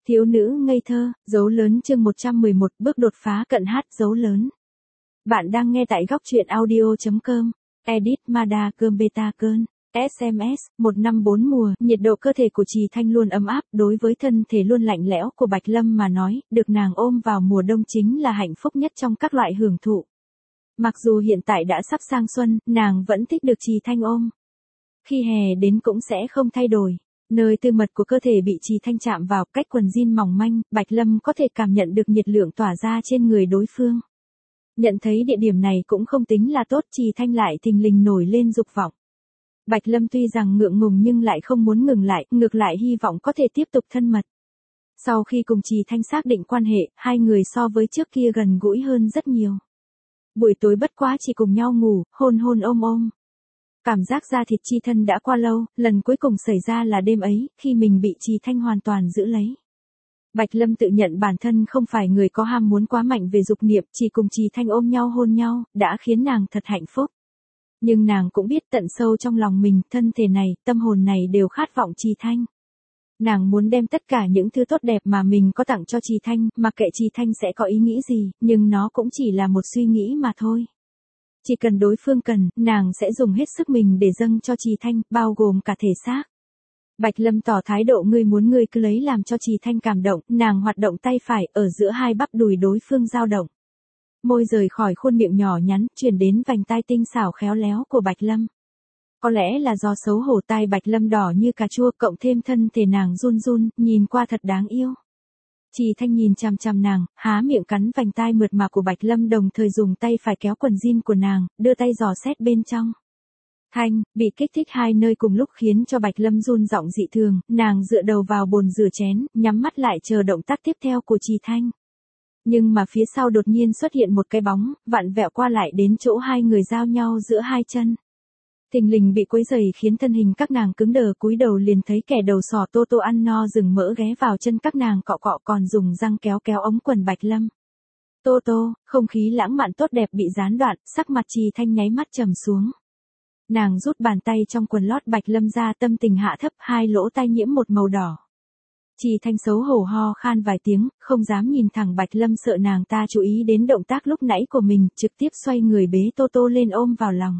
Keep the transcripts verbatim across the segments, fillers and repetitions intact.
Thiếu nữ ngây thơ, dấu lớn chương một trăm mười một bước đột phá cận hát dấu lớn. Bạn đang nghe tại góc truyện audio chấm com, edit Mada Cơm Beta Cơn, ét em ét, một năm bốn mùa, nhiệt độ cơ thể của Trì Thanh luôn ấm áp, đối với thân thể luôn lạnh lẽo của Bạch Lâm mà nói, được nàng ôm vào mùa đông chính là hạnh phúc nhất trong các loại hưởng thụ. Mặc dù hiện tại đã sắp sang xuân, nàng vẫn thích được Trì Thanh ôm. Khi hè đến cũng sẽ không thay đổi. Nơi tư mật của cơ thể bị Trì Thanh chạm vào, cách quần jean mỏng manh, Bạch Lâm có thể cảm nhận được nhiệt lượng tỏa ra trên người đối phương. Nhận thấy địa điểm này cũng không tính là tốt, Trì Thanh lại thình lình nổi lên dục vọng. Bạch Lâm tuy rằng ngượng ngùng nhưng lại không muốn ngừng lại, ngược lại hy vọng có thể tiếp tục thân mật. Sau khi cùng Trì Thanh xác định quan hệ, hai người so với trước kia gần gũi hơn rất nhiều. Buổi tối bất quá chỉ cùng nhau ngủ, hôn hôn ôm ôm. Cảm giác da thịt chi thân đã qua lâu, lần cuối cùng xảy ra là đêm ấy, khi mình bị Trì Thanh hoàn toàn giữ lấy. Bạch Lâm tự nhận bản thân không phải người có ham muốn quá mạnh về dục niệm, chỉ cùng Trì Thanh ôm nhau hôn nhau, đã khiến nàng thật hạnh phúc. Nhưng nàng cũng biết tận sâu trong lòng mình, thân thể này, tâm hồn này đều khát vọng Trì Thanh. Nàng muốn đem tất cả những thứ tốt đẹp mà mình có tặng cho Trì Thanh, mặc kệ Trì Thanh sẽ có ý nghĩ gì, nhưng nó cũng chỉ là một suy nghĩ mà thôi. Chỉ cần đối phương cần, nàng sẽ dùng hết sức mình để dâng cho Trì Thanh, bao gồm cả thể xác. Bạch Lâm tỏ thái độ ngươi muốn ngươi cứ lấy làm cho Trì Thanh cảm động, nàng hoạt động tay phải ở giữa hai bắp đùi đối phương dao động. Môi rời khỏi khuôn miệng nhỏ nhắn, chuyển đến vành tai tinh xảo khéo léo của Bạch Lâm. Có lẽ là do xấu hổ tai Bạch Lâm đỏ như cà chua, cộng thêm thân thể nàng run run, nhìn qua thật đáng yêu. Trì Thanh nhìn chằm chằm nàng, há miệng cắn vành tai mượt mà của Bạch Lâm, đồng thời dùng tay phải kéo quần jean của nàng, đưa tay dò xét bên trong. Thanh, bị kích thích hai nơi cùng lúc khiến cho Bạch Lâm run giọng dị thường, nàng dựa đầu vào bồn rửa chén, nhắm mắt lại chờ động tác tiếp theo của Trì Thanh. Nhưng mà phía sau đột nhiên xuất hiện một cái bóng, vặn vẹo qua lại đến chỗ hai người giao nhau giữa hai chân. Thình lình bị quấy rầy khiến thân hình các nàng cứng đờ, cúi đầu liền thấy kẻ đầu sỏ Tô Tô ăn no rừng mỡ ghé vào chân các nàng cọ cọ, còn dùng răng kéo kéo ống quần Bạch Lâm. Tô Tô, không khí lãng mạn tốt đẹp bị gián đoạn, sắc mặt Trì Thanh nháy mắt trầm xuống. Nàng rút bàn tay trong quần lót Bạch Lâm ra, tâm tình hạ thấp, hai lỗ tai nhiễm một màu đỏ. Trì Thanh xấu hổ ho khan vài tiếng, không dám nhìn thẳng Bạch Lâm, sợ nàng ta chú ý đến động tác lúc nãy của mình, trực tiếp xoay người bế Tô Tô lên ôm vào lòng.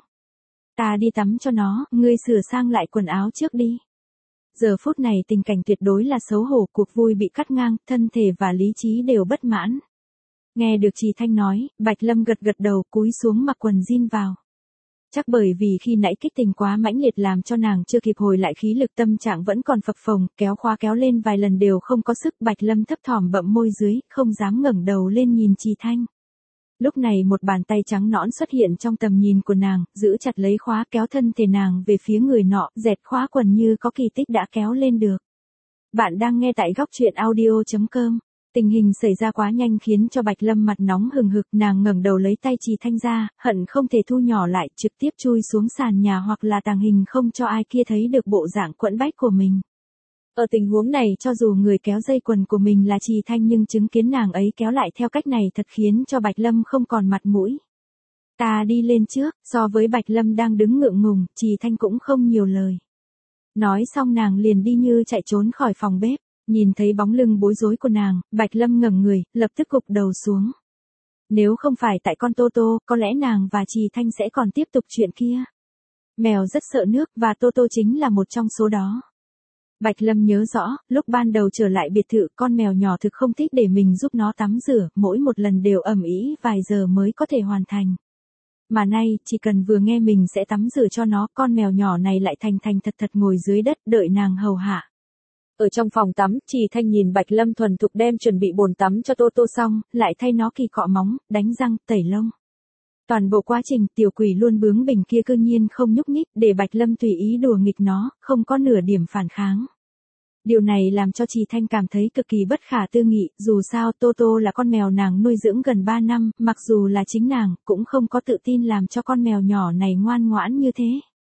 Ta đi tắm cho nó, ngươi sửa sang lại quần áo trước đi. Giờ phút này tình cảnh tuyệt đối là xấu hổ, cuộc vui bị cắt ngang, thân thể và lý trí đều bất mãn. Nghe được Trì Thanh nói, Bạch Lâm gật gật đầu, cúi xuống mặc quần jean vào. Chắc bởi vì khi nãy kích tình quá mãnh liệt làm cho nàng chưa kịp hồi lại khí lực, tâm trạng vẫn còn phập phồng, kéo khóa kéo lên vài lần đều không có sức. Bạch Lâm thấp thỏm bậm môi dưới, không dám ngẩng đầu lên nhìn Trì Thanh. Lúc này một bàn tay trắng nõn xuất hiện trong tầm nhìn của nàng, giữ chặt lấy khóa, kéo thân thể nàng về phía người nọ, dẹt khóa quần như có kỳ tích đã kéo lên được. Bạn đang nghe tại góc truyện audio chấm com. Tình hình xảy ra quá nhanh khiến cho Bạch Lâm mặt nóng hừng hực, nàng ngẩng đầu lấy tay Trì Thanh ra, hận không thể thu nhỏ lại, trực tiếp chui xuống sàn nhà hoặc là tàng hình không cho ai kia thấy được bộ dạng quẫn bách của mình. Ở tình huống này, cho dù người kéo dây quần của mình là Trì Thanh, nhưng chứng kiến nàng ấy kéo lại theo cách này thật khiến cho Bạch Lâm không còn mặt mũi. Ta đi lên trước, so với Bạch Lâm đang đứng ngượng ngùng, Trì Thanh cũng không nhiều lời. Nói xong nàng liền đi như chạy trốn khỏi phòng bếp. Nhìn thấy bóng lưng bối rối của nàng, Bạch Lâm ngẩng người, lập tức gục đầu xuống. Nếu không phải tại con Tô Tô, có lẽ nàng và Trì Thanh sẽ còn tiếp tục chuyện kia. Mèo rất sợ nước, và Tô Tô chính là một trong số đó. Bạch Lâm nhớ rõ, lúc ban đầu trở lại biệt thự, con mèo nhỏ thực không thích để mình giúp nó tắm rửa, mỗi một lần đều ầm ĩ vài giờ mới có thể hoàn thành. Mà nay, chỉ cần vừa nghe mình sẽ tắm rửa cho nó, con mèo nhỏ này lại thành thành thật thật ngồi dưới đất, đợi nàng hầu hạ. Ở trong phòng tắm, Trì Thanh nhìn Bạch Lâm thuần thục đem chuẩn bị bồn tắm cho Tô Tô xong, lại thay nó kỳ cọ móng, đánh răng, tẩy lông. Toàn bộ quá trình, tiểu quỷ luôn bướng bỉnh kia cư nhiên không nhúc nhích, để Bạch Lâm tùy ý đùa nghịch nó, không có nửa điểm phản kháng. Điều này làm cho Trì Thanh cảm thấy cực kỳ bất khả tư nghị, dù sao Tô Tô là con mèo nàng nuôi dưỡng gần ba năm, mặc dù là chính nàng, cũng không có tự tin làm cho con mèo nhỏ này ngoan ngoãn như thế.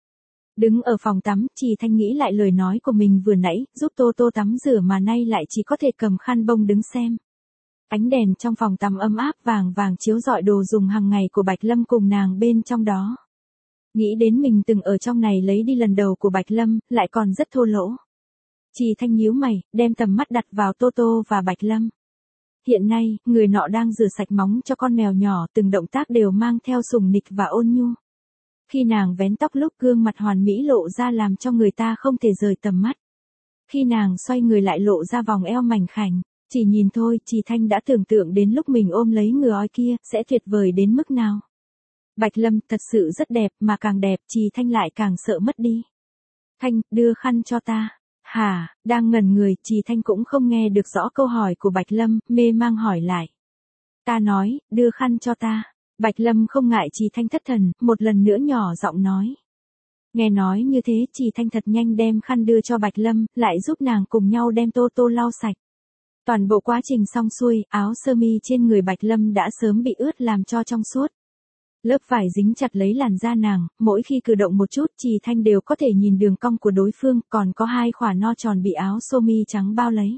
Đứng ở phòng tắm, Trì Thanh nghĩ lại lời nói của mình vừa nãy, giúp Tô Tô tắm rửa mà nay lại chỉ có thể cầm khăn bông đứng xem. Ánh đèn trong phòng tắm ấm áp vàng vàng chiếu rọi đồ dùng hàng ngày của Bạch Lâm cùng nàng bên trong đó. Nghĩ đến mình từng ở trong này lấy đi lần đầu của Bạch Lâm, lại còn rất thô lỗ. Trì Thanh nhíu mày, đem tầm mắt đặt vào Tô Tô và Bạch Lâm. Hiện nay, người nọ đang rửa sạch móng cho con mèo nhỏ, từng động tác đều mang theo sủng nịch và ôn nhu. Khi nàng vén tóc lúc gương mặt hoàn mỹ lộ ra làm cho người ta không thể rời tầm mắt. Khi nàng xoay người lại lộ ra vòng eo mảnh khảnh, chỉ nhìn thôi, Trì Thanh đã tưởng tượng đến lúc mình ôm lấy người ói kia, sẽ tuyệt vời đến mức nào. Bạch Lâm thật sự rất đẹp, mà càng đẹp, Trì Thanh lại càng sợ mất đi. Thanh, đưa khăn cho ta. Hả, đang ngẩn người, Trì Thanh cũng không nghe được rõ câu hỏi của Bạch Lâm, mê mang hỏi lại. Ta nói, đưa khăn cho ta. Bạch Lâm không ngại Trì Thanh thất thần, một lần nữa nhỏ giọng nói. Nghe nói như thế, Trì Thanh thật nhanh đem khăn đưa cho Bạch Lâm, lại giúp nàng cùng nhau đem Tô Tô lau sạch. Toàn bộ quá trình xong xuôi, áo sơ mi trên người Bạch Lâm đã sớm bị ướt làm cho trong suốt. Lớp vải dính chặt lấy làn da nàng, mỗi khi cử động một chút, Trì Thanh đều có thể nhìn đường cong của đối phương, còn có hai khỏa no tròn bị áo sơ mi trắng bao lấy.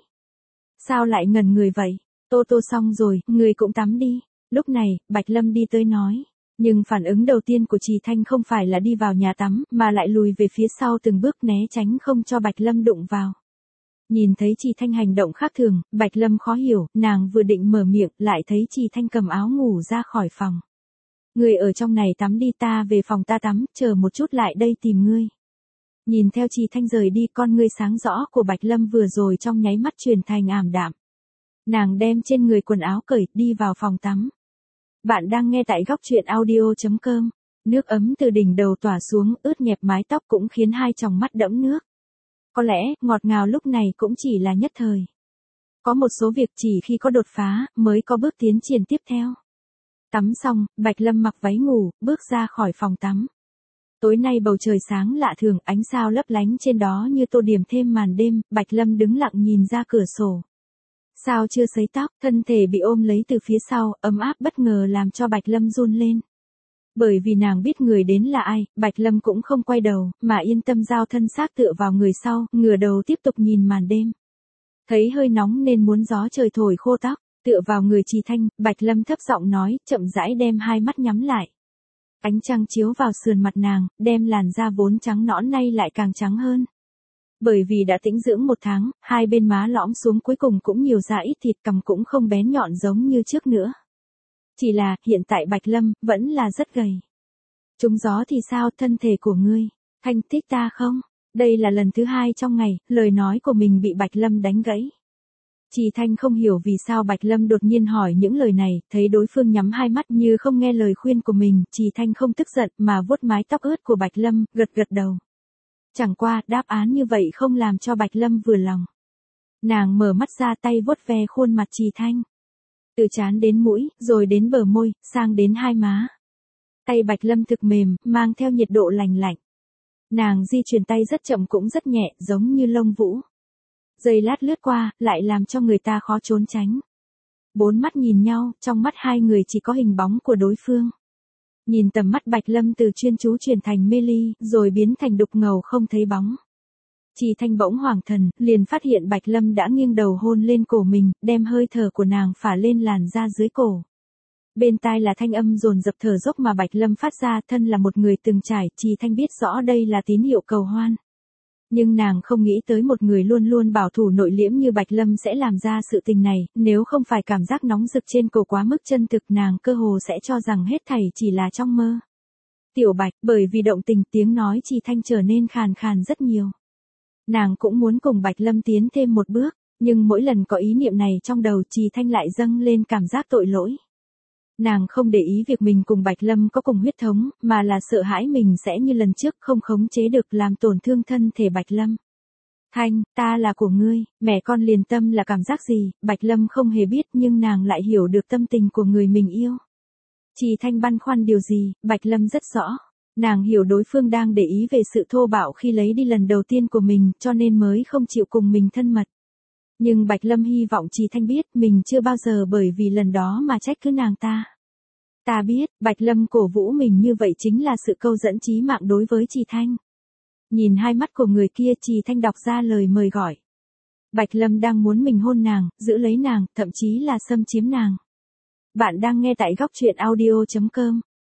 Sao lại ngẩn người vậy? Tô Tô xong rồi, người cũng tắm đi. Lúc này, Bạch Lâm đi tới nói. Nhưng phản ứng đầu tiên của Trì Thanh không phải là đi vào nhà tắm, mà lại lùi về phía sau từng bước né tránh không cho Bạch Lâm đụng vào. Nhìn thấy Trì Thanh hành động khác thường, Bạch Lâm khó hiểu, nàng vừa định mở miệng, lại thấy Trì Thanh cầm áo ngủ ra khỏi phòng. Người ở trong này tắm đi, ta về phòng ta tắm, chờ một chút lại đây tìm ngươi. Nhìn theo Trì Thanh rời đi, con ngươi sáng rõ của Bạch Lâm vừa rồi trong nháy mắt chuyển thành ảm đạm. Nàng đem trên người quần áo cởi, đi vào phòng tắm. Bạn đang nghe tại góc truyện audio chấm com. Nước ấm từ đỉnh đầu tỏa xuống, ướt nhẹp mái tóc cũng khiến hai tròng mắt đẫm nước. Có lẽ, ngọt ngào lúc này cũng chỉ là nhất thời. Có một số việc chỉ khi có đột phá, mới có bước tiến triển tiếp theo. Tắm xong, Bạch Lâm mặc váy ngủ, bước ra khỏi phòng tắm. Tối nay bầu trời sáng lạ thường, ánh sao lấp lánh trên đó như tô điểm thêm màn đêm, Bạch Lâm đứng lặng nhìn ra cửa sổ. Sao chưa sấy tóc, thân thể bị ôm lấy từ phía sau, ấm áp bất ngờ làm cho Bạch Lâm run lên. Bởi vì nàng biết người đến là ai, Bạch Lâm cũng không quay đầu, mà yên tâm giao thân xác tựa vào người sau, ngửa đầu tiếp tục nhìn màn đêm. Thấy hơi nóng nên muốn gió trời thổi khô tóc, tựa vào người Trì Thanh, Bạch Lâm thấp giọng nói, chậm rãi đem hai mắt nhắm lại. Ánh trăng chiếu vào sườn mặt nàng, đem làn da vốn trắng nõn nay lại càng trắng hơn. Bởi vì đã tĩnh dưỡng một tháng, hai bên má lõm xuống cuối cùng cũng nhiều ra ít thịt, cằm cũng không bén nhọn giống như trước nữa. Chỉ là, hiện tại Bạch Lâm, vẫn là rất gầy. Trúng gió thì sao, thân thể của ngươi, Thanh thích ta không? Đây là lần thứ hai trong ngày, lời nói của mình bị Bạch Lâm đánh gãy. Trì Thanh không hiểu vì sao Bạch Lâm đột nhiên hỏi những lời này, thấy đối phương nhắm hai mắt như không nghe lời khuyên của mình, Trì Thanh không tức giận mà vuốt mái tóc ướt của Bạch Lâm, gật gật đầu. Chẳng qua, đáp án như vậy không làm cho Bạch Lâm vừa lòng. Nàng mở mắt ra, tay vuốt ve khuôn mặt Trì Thanh. Từ trán đến mũi, rồi đến bờ môi, sang đến hai má. Tay Bạch Lâm thực mềm, mang theo nhiệt độ lành lạnh. Nàng di chuyển tay rất chậm cũng rất nhẹ, giống như lông vũ. Giây lát lướt qua, lại làm cho người ta khó trốn tránh. Bốn mắt nhìn nhau, trong mắt hai người chỉ có hình bóng của đối phương. Nhìn tầm mắt Bạch Lâm từ chuyên chú chuyển thành mê ly, rồi biến thành đục ngầu không thấy bóng. Trì Thanh bỗng hoảng thần, liền phát hiện Bạch Lâm đã nghiêng đầu hôn lên cổ mình, đem hơi thở của nàng phả lên làn da dưới cổ. Bên tai là thanh âm dồn dập thở dốc mà Bạch Lâm phát ra, thân là một người từng trải, Trì Thanh biết rõ đây là tín hiệu cầu hoan. Nhưng nàng không nghĩ tới một người luôn luôn bảo thủ nội liễm như Bạch Lâm sẽ làm ra sự tình này, nếu không phải cảm giác nóng rực trên cổ quá mức chân thực, nàng cơ hồ sẽ cho rằng hết thảy chỉ là trong mơ. Tiểu Bạch, bởi vì động tình, tiếng nói Trì Thanh trở nên khàn khàn rất nhiều. Nàng cũng muốn cùng Bạch Lâm tiến thêm một bước, nhưng mỗi lần có ý niệm này trong đầu Trì Thanh lại dâng lên cảm giác tội lỗi. Nàng không để ý việc mình cùng Bạch Lâm có cùng huyết thống, mà là sợ hãi mình sẽ như lần trước không khống chế được làm tổn thương thân thể Bạch Lâm. Thanh, ta là của ngươi, mẹ con liền tâm là cảm giác gì, Bạch Lâm không hề biết nhưng nàng lại hiểu được tâm tình của người mình yêu. Trì Thanh băn khoăn điều gì, Bạch Lâm rất rõ. Nàng hiểu đối phương đang để ý về sự thô bạo khi lấy đi lần đầu tiên của mình, cho nên mới không chịu cùng mình thân mật. Nhưng Bạch Lâm hy vọng Trì Thanh biết mình chưa bao giờ bởi vì lần đó mà trách cứ nàng ta. Ta biết, Bạch Lâm cổ vũ mình như vậy chính là sự câu dẫn chí mạng đối với Trì Thanh. Nhìn hai mắt của người kia, Trì Thanh đọc ra lời mời gọi. Bạch Lâm đang muốn mình hôn nàng, giữ lấy nàng, thậm chí là xâm chiếm nàng. Bạn đang nghe tại góc truyện audio chấm com.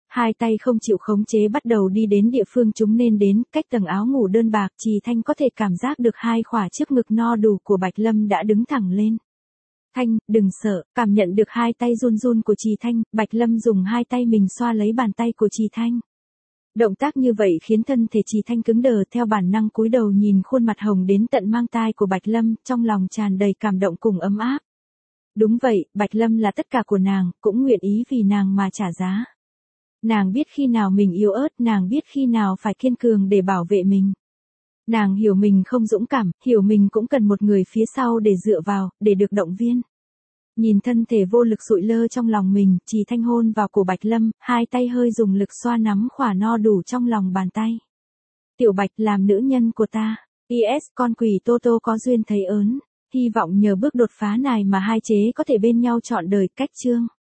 Hai tay không chịu khống chế bắt đầu đi đến địa phương chúng nên đến, cách tầng áo ngủ đơn bạc, Trì Thanh có thể cảm giác được hai khỏa trước ngực no đủ của Bạch Lâm đã đứng thẳng lên. Thanh, đừng sợ, cảm nhận được hai tay run run của Trì Thanh, Bạch Lâm dùng hai tay mình xoa lấy bàn tay của Trì Thanh. Động tác như vậy khiến thân thể Trì Thanh cứng đờ, theo bản năng cúi đầu nhìn khuôn mặt hồng đến tận mang tai của Bạch Lâm, trong lòng tràn đầy cảm động cùng ấm áp. Đúng vậy, Bạch Lâm là tất cả của nàng, cũng nguyện ý vì nàng mà trả giá. Nàng biết khi nào mình yếu ớt, nàng biết khi nào phải kiên cường để bảo vệ mình. Nàng hiểu mình không dũng cảm, hiểu mình cũng cần một người phía sau để dựa vào, để được động viên. Nhìn thân thể vô lực sụi lơ trong lòng mình, Trì Thanh hôn vào cổ Bạch Lâm, hai tay hơi dùng lực xoa nắm khỏa no đủ trong lòng bàn tay. Tiểu Bạch, làm nữ nhân của ta. pê ét con quỷ Tô Tô có duyên thấy ớn. Hy vọng nhờ bước đột phá này mà hai chế có thể bên nhau trọn đời. Cách chương.